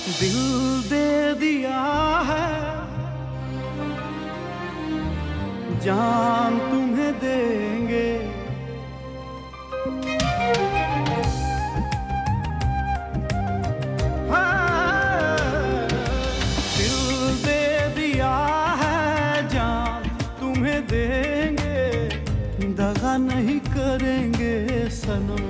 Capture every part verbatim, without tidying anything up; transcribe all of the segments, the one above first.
दिल दे दिया है, जान तुम्हें देंगे। हाँ, दिल दे दिया है, जान तुम्हें देंगे। दगा नहीं करेंगे सनम।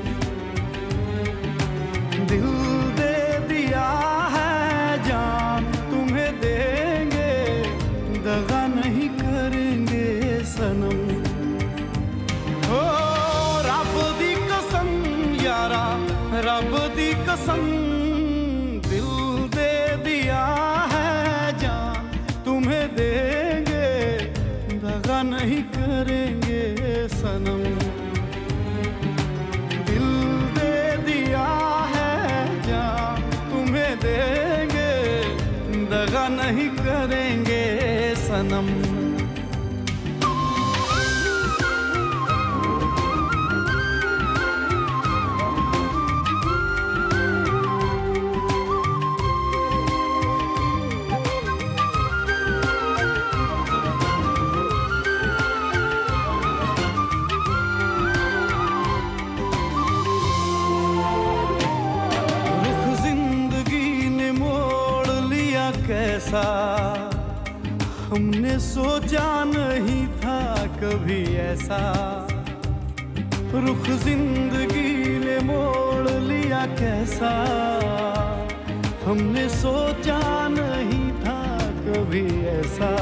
दिल दे दिया है, जान तुम्हें देंगे। दगा नहीं करेंगे सनम। ओ रब दी कसम यारा, रब दी कसम। दिल दे दिया है, जान तुम्हें देंगे। दगा नहीं करेंगे सनम। दिल दे दिया है, जान तुम्हें देंगे। दगा नहीं करेंगे सनम। कैसा हमने सोचा नहीं था कभी ऐसा। रुख जिंदगी ने मोड़ लिया कैसा, हमने सोचा नहीं था कभी ऐसा।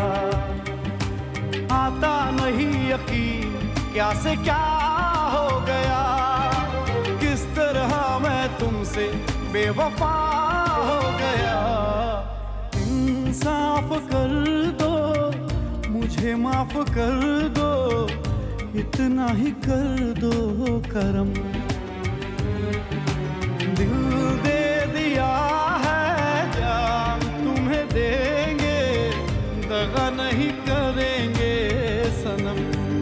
आता नहीं यकीन क्या से क्या हो गया, किस तरह मैं तुमसे बेवफा हो गया। इंसाफ कर दो, मुझे माफ कर दो, इतना ही कर दो करम। दिल दे दिया है, जान तुम्हें देंगे। दगा नहीं करेंगे सनम।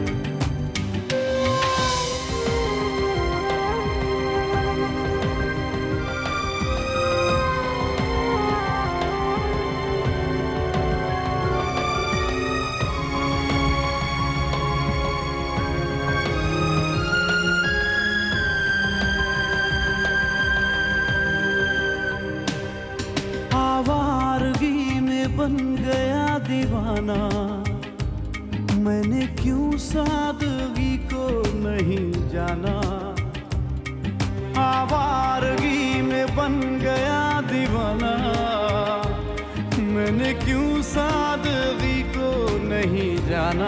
बन गया दीवाना, मैंने क्यों सादगी को नहीं जाना। आवारगी में बन गया दीवाना, मैंने क्यों सादगी को नहीं जाना।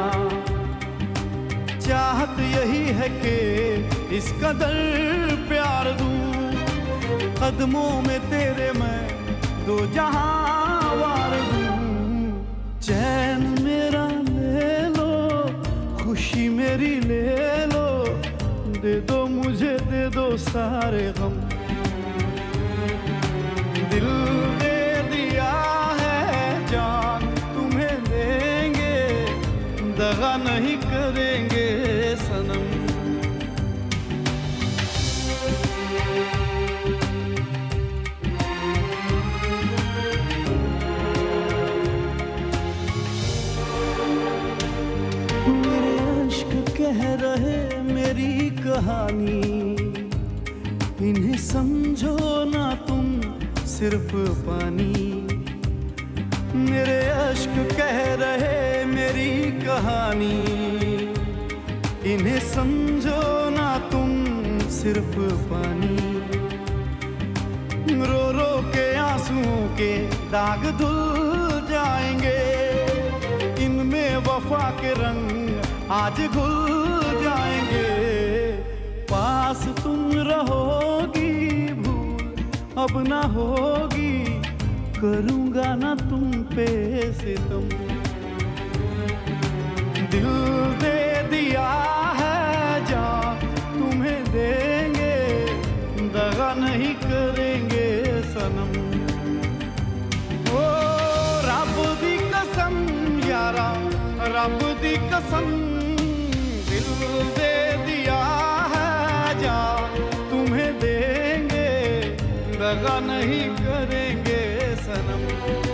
चाहत यही है कि इस कदर प्यार दूं, कदमों में तेरे मैं दो जहां वार दूं। चैन मेरा ले लो, खुशी मेरी ले लो, दे दो मुझे दे दो सारे गम। दिल दे दिया है, जान तुम्हें देंगे। दगा नहीं करेंगे सनम। कह रहे मेरी कहानी, इन्हें समझो ना तुम सिर्फ पानी। मेरे अश्क कह रहे मेरी कहानी, इन्हें समझो ना तुम सिर्फ पानी। रो रो के आंसुओं के दाग धुल जाएंगे, इनमें वफा के रंग आज घुल जाएंगे। पास तुम रहोगी, भूल अब ना होगी, करूँगा ना तुम पे सितम। दिल दे दिया है, जान तुम्हें देंगे। दगा नहीं करेंगे सनम। ओ रब दी कसम यारा, रब दी कसम। दिल दे दिया है, जान तुम्हें देंगे। दगा नहीं करेंगे। सनम।